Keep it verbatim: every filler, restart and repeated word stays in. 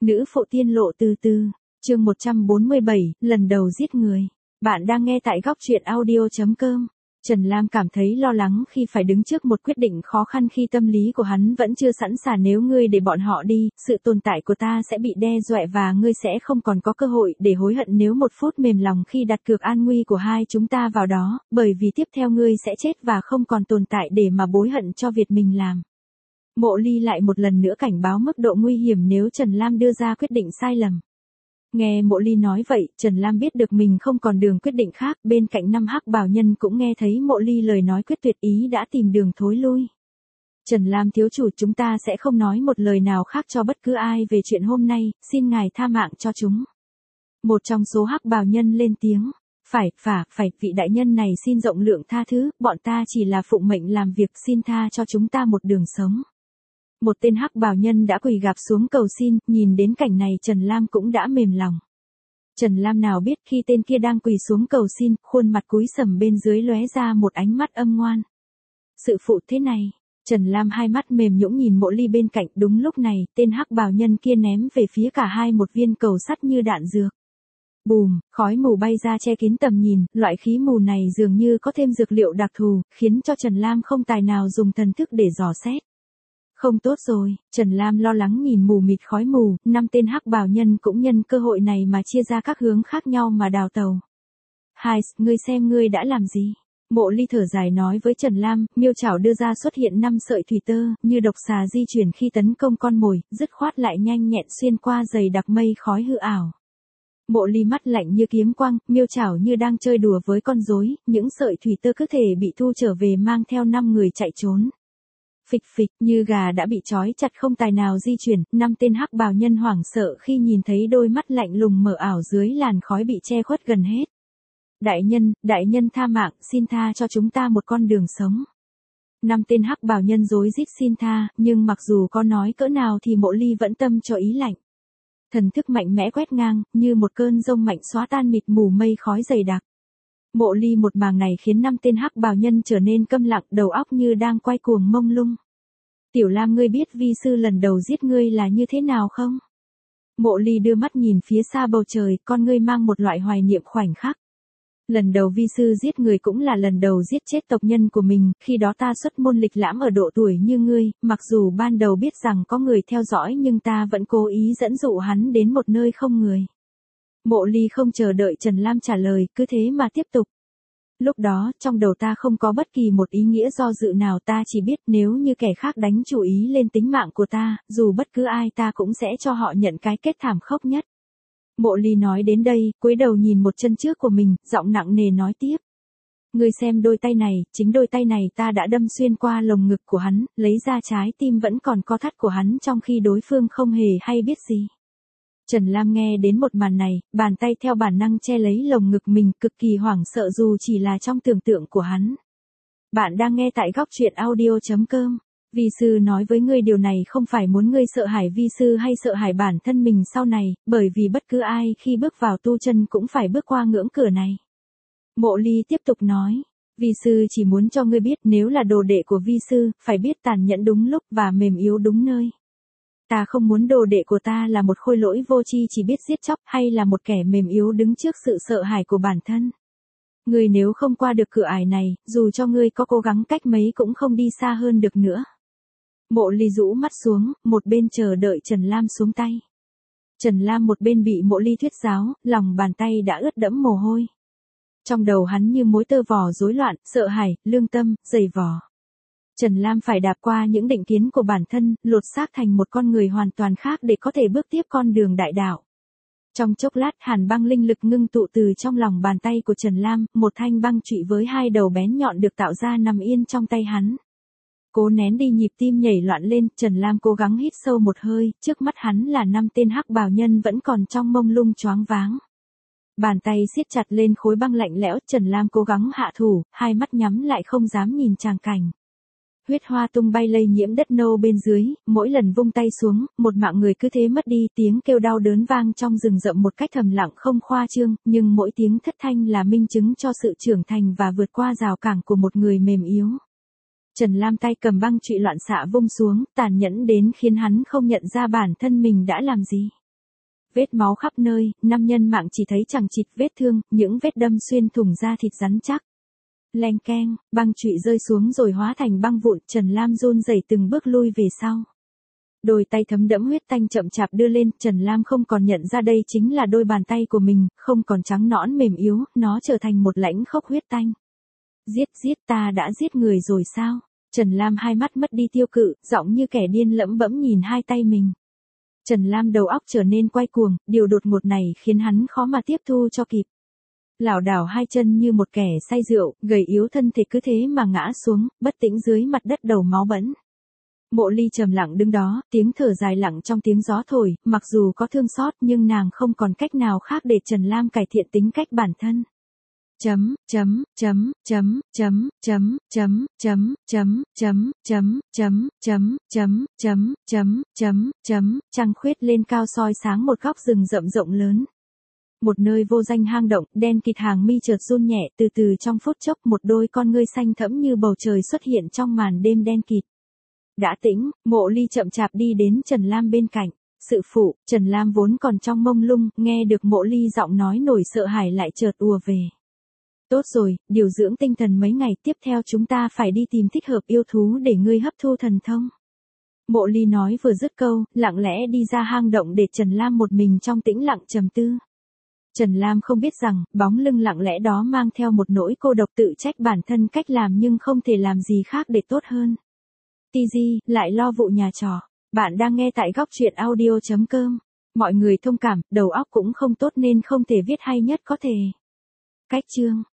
Nữ phụ tiên lộ từ từ, chương một trăm bốn mươi bảy, lần đầu giết người. Bạn đang nghe tại góc truyện audio chấm com. Trần Lam cảm thấy lo lắng khi phải đứng trước một quyết định khó khăn khi tâm lý của hắn vẫn chưa sẵn sàng. Nếu ngươi để bọn họ đi, sự tồn tại của ta sẽ bị đe dọa và ngươi sẽ không còn có cơ hội để hối hận nếu một phút mềm lòng khi đặt cược an nguy của hai chúng ta vào đó, bởi vì tiếp theo ngươi sẽ chết và không còn tồn tại để mà bối hận cho việc mình làm. Mộ Ly lại một lần nữa cảnh báo mức độ nguy hiểm nếu Trần Lam đưa ra quyết định sai lầm. Nghe Mộ Ly nói vậy, Trần Lam biết được mình không còn đường quyết định khác, bên cạnh năm hắc bào nhân cũng nghe thấy Mộ Ly lời nói quyết tuyệt ý đã tìm đường thối lui. Trần Lam thiếu chủ, chúng ta sẽ không nói một lời nào khác cho bất cứ ai về chuyện hôm nay, xin ngài tha mạng cho chúng. Một trong số hắc bào nhân lên tiếng. Phải, phả, phải, vị đại nhân này xin rộng lượng tha thứ, bọn ta chỉ là phụng mệnh làm việc, xin tha cho chúng ta một đường sống. Một tên hắc bào nhân đã quỳ gạp xuống cầu xin, nhìn đến cảnh này Trần Lam cũng đã mềm lòng. Trần Lam nào biết khi tên kia đang quỳ xuống cầu xin, khuôn mặt cúi sầm bên dưới lóe ra một ánh mắt âm ngoan. Sự phụ thế này, Trần Lam hai mắt mềm nhũn nhìn Mộ Ly bên cạnh, đúng lúc này, tên hắc bào nhân kia ném về phía cả hai một viên cầu sắt như đạn dược. Bùm, khói mù bay ra che kín tầm nhìn, loại khí mù này dường như có thêm dược liệu đặc thù, khiến cho Trần Lam không tài nào dùng thần thức để dò xét. Không tốt rồi, Trần Lam lo lắng nhìn mù mịt khói mù, năm tên hắc bào nhân cũng nhân cơ hội này mà chia ra các hướng khác nhau mà đào tàu. Hai, ngươi xem ngươi đã làm gì? Mộ Ly thở dài nói với Trần Lam, miêu chảo đưa ra xuất hiện năm sợi thủy tơ, như độc xà di chuyển khi tấn công con mồi, dứt khoát lại nhanh nhẹn xuyên qua dày đặc mây khói hư ảo. Mộ Ly mắt lạnh như kiếm quang, miêu chảo như đang chơi đùa với con rối, những sợi thủy tơ cứ thể bị thu trở về mang theo năm người chạy trốn. Phịch phịch, như gà đã bị trói chặt không tài nào di chuyển, năm tên hắc bào nhân hoảng sợ khi nhìn thấy đôi mắt lạnh lùng mở ảo dưới làn khói bị che khuất gần hết. Đại nhân, đại nhân tha mạng, xin tha cho chúng ta một con đường sống. Năm tên hắc bào nhân rối rít xin tha, nhưng mặc dù có nói cỡ nào thì Mộ Ly vẫn tâm cho ý lạnh. Thần thức mạnh mẽ quét ngang, như một cơn giông mạnh xóa tan mịt mù mây khói dày đặc. Mộ Ly một màn này khiến năm tên hắc bào nhân trở nên câm lặng, đầu óc như đang quay cuồng mông lung. Tiểu Lam, ngươi biết vi sư lần đầu giết ngươi là như thế nào không? Mộ Ly đưa mắt nhìn phía xa bầu trời, con ngươi mang một loại hoài niệm khoảnh khắc. Lần đầu vi sư giết người cũng là lần đầu giết chết tộc nhân của mình, khi đó ta xuất môn lịch lãm ở độ tuổi như ngươi, mặc dù ban đầu biết rằng có người theo dõi nhưng ta vẫn cố ý dẫn dụ hắn đến một nơi không người. Mộ Ly không chờ đợi Trần Lam trả lời, cứ thế mà tiếp tục. Lúc đó, trong đầu ta không có bất kỳ một ý nghĩa do dự nào, ta chỉ biết nếu như kẻ khác đánh chủ ý lên tính mạng của ta, dù bất cứ ai ta cũng sẽ cho họ nhận cái kết thảm khốc nhất. Mộ Ly nói đến đây, cúi đầu nhìn một chân trước của mình, giọng nặng nề nói tiếp. Ngươi xem đôi tay này, chính đôi tay này ta đã đâm xuyên qua lồng ngực của hắn, lấy ra trái tim vẫn còn co thắt của hắn trong khi đối phương không hề hay biết gì. Trần Lam nghe đến một màn này, bàn tay theo bản năng che lấy lồng ngực mình, cực kỳ hoảng sợ dù chỉ là trong tưởng tượng của hắn. Bạn đang nghe tại góc truyện audio chấm com. Vi sư nói với ngươi điều này không phải muốn ngươi sợ hãi vi sư hay sợ hãi bản thân mình sau này, bởi vì bất cứ ai khi bước vào tu chân cũng phải bước qua ngưỡng cửa này. Mộ Ly tiếp tục nói, vi sư chỉ muốn cho ngươi biết nếu là đồ đệ của vi sư, phải biết tàn nhẫn đúng lúc và mềm yếu đúng nơi. Ta không muốn đồ đệ của ta là một khôi lỗi vô tri chỉ biết giết chóc, hay là một kẻ mềm yếu đứng trước sự sợ hãi của bản thân. Ngươi nếu không qua được cửa ải này, dù cho ngươi có cố gắng cách mấy cũng không đi xa hơn được nữa. Mộ Ly rũ mắt xuống, một bên chờ đợi Trần Lam xuống tay. Trần Lam một bên bị Mộ Ly thuyết giáo, lòng bàn tay đã ướt đẫm mồ hôi. Trong đầu hắn như mối tơ vò rối loạn, sợ hãi, lương tâm, dày vò. Trần Lam phải đạp qua những định kiến của bản thân, lột xác thành một con người hoàn toàn khác để có thể bước tiếp con đường đại đạo. Trong chốc lát hàn băng linh lực ngưng tụ từ trong lòng bàn tay của Trần Lam, một thanh băng trụy với hai đầu bén nhọn được tạo ra nằm yên trong tay hắn. Cố nén đi nhịp tim nhảy loạn lên, Trần Lam cố gắng hít sâu một hơi, trước mắt hắn là năm tên hắc bào nhân vẫn còn trong mông lung choáng váng. Bàn tay siết chặt lên khối băng lạnh lẽo, Trần Lam cố gắng hạ thủ, hai mắt nhắm lại không dám nhìn tràng cảnh. Huyết hoa tung bay lây nhiễm đất nâu bên dưới, mỗi lần vung tay xuống, một mạng người cứ thế mất đi, tiếng kêu đau đớn vang trong rừng rậm một cách thầm lặng không khoa trương, nhưng mỗi tiếng thất thanh là minh chứng cho sự trưởng thành và vượt qua rào cản của một người mềm yếu. Trần Lam tay cầm băng trụy loạn xạ vung xuống, tàn nhẫn đến khiến hắn không nhận ra bản thân mình đã làm gì. vết máu khắp nơi, nam nhân mạng chỉ thấy chằng chịt vết thương, những vết đâm xuyên thủng da thịt rắn chắc. Leng keng, băng chụy rơi xuống rồi hóa thành băng vụn, Trần Lam run rẩy từng bước lui về sau. Đôi tay thấm đẫm huyết tanh chậm chạp đưa lên, Trần Lam không còn nhận ra đây chính là đôi bàn tay của mình, không còn trắng nõn mềm yếu, nó trở thành một lãnh khốc huyết tanh. Giết giết ta đã giết người rồi sao? Trần Lam hai mắt mất đi tiêu cự, giọng như kẻ điên lẩm bẩm nhìn hai tay mình. Trần Lam đầu óc trở nên quay cuồng, điều đột ngột này khiến hắn khó mà tiếp thu cho kịp. Lảo đảo hai chân như một kẻ say rượu, gầy yếu thân thể cứ thế mà ngã xuống, bất tĩnh dưới mặt đất đầu máu bẫn. Mộ Ly trầm lặng đứng đó, tiếng thở dài lặng trong tiếng gió thổi, mặc dù có thương xót nhưng nàng không còn cách nào khác để Trần Lam cải thiện tính cách bản thân. Chấm, chấm, chấm, chấm, chấm, chấm, chấm, chấm, chấm, chấm, chấm, chấm, chấm, chấm, chấm, chấm, chấm, chấm, trăng khuyết lên cao soi sáng một góc rừng rậm rộng lớn. Một nơi vô danh hang động, đen kịt hàng mi chợt run nhẹ, từ từ trong phút chốc một đôi con ngươi xanh thẫm như bầu trời xuất hiện trong màn đêm đen kịt. Đã tĩnh, Mộ Ly chậm chạp đi đến Trần Lam bên cạnh. Sự phụ, Trần Lam vốn còn trong mông lung, nghe được Mộ Ly giọng nói nổi sợ hãi lại chợt ùa về. Tốt rồi, điều dưỡng tinh thần mấy ngày tiếp theo chúng ta phải đi tìm thích hợp yêu thú để ngươi hấp thu thần thông. Mộ Ly nói vừa dứt câu, lặng lẽ đi ra hang động để Trần Lam một mình trong tĩnh lặng trầm tư. Trần Lam không biết rằng, bóng lưng lặng lẽ đó mang theo một nỗi cô độc tự trách bản thân cách làm nhưng không thể làm gì khác để tốt hơn. tê giê, lại lo vụ nhà trọ. Bạn đang nghe tại góc truyện audio chấm com. Mọi người thông cảm, đầu óc cũng không tốt nên không thể viết hay nhất có thể. Cách chương.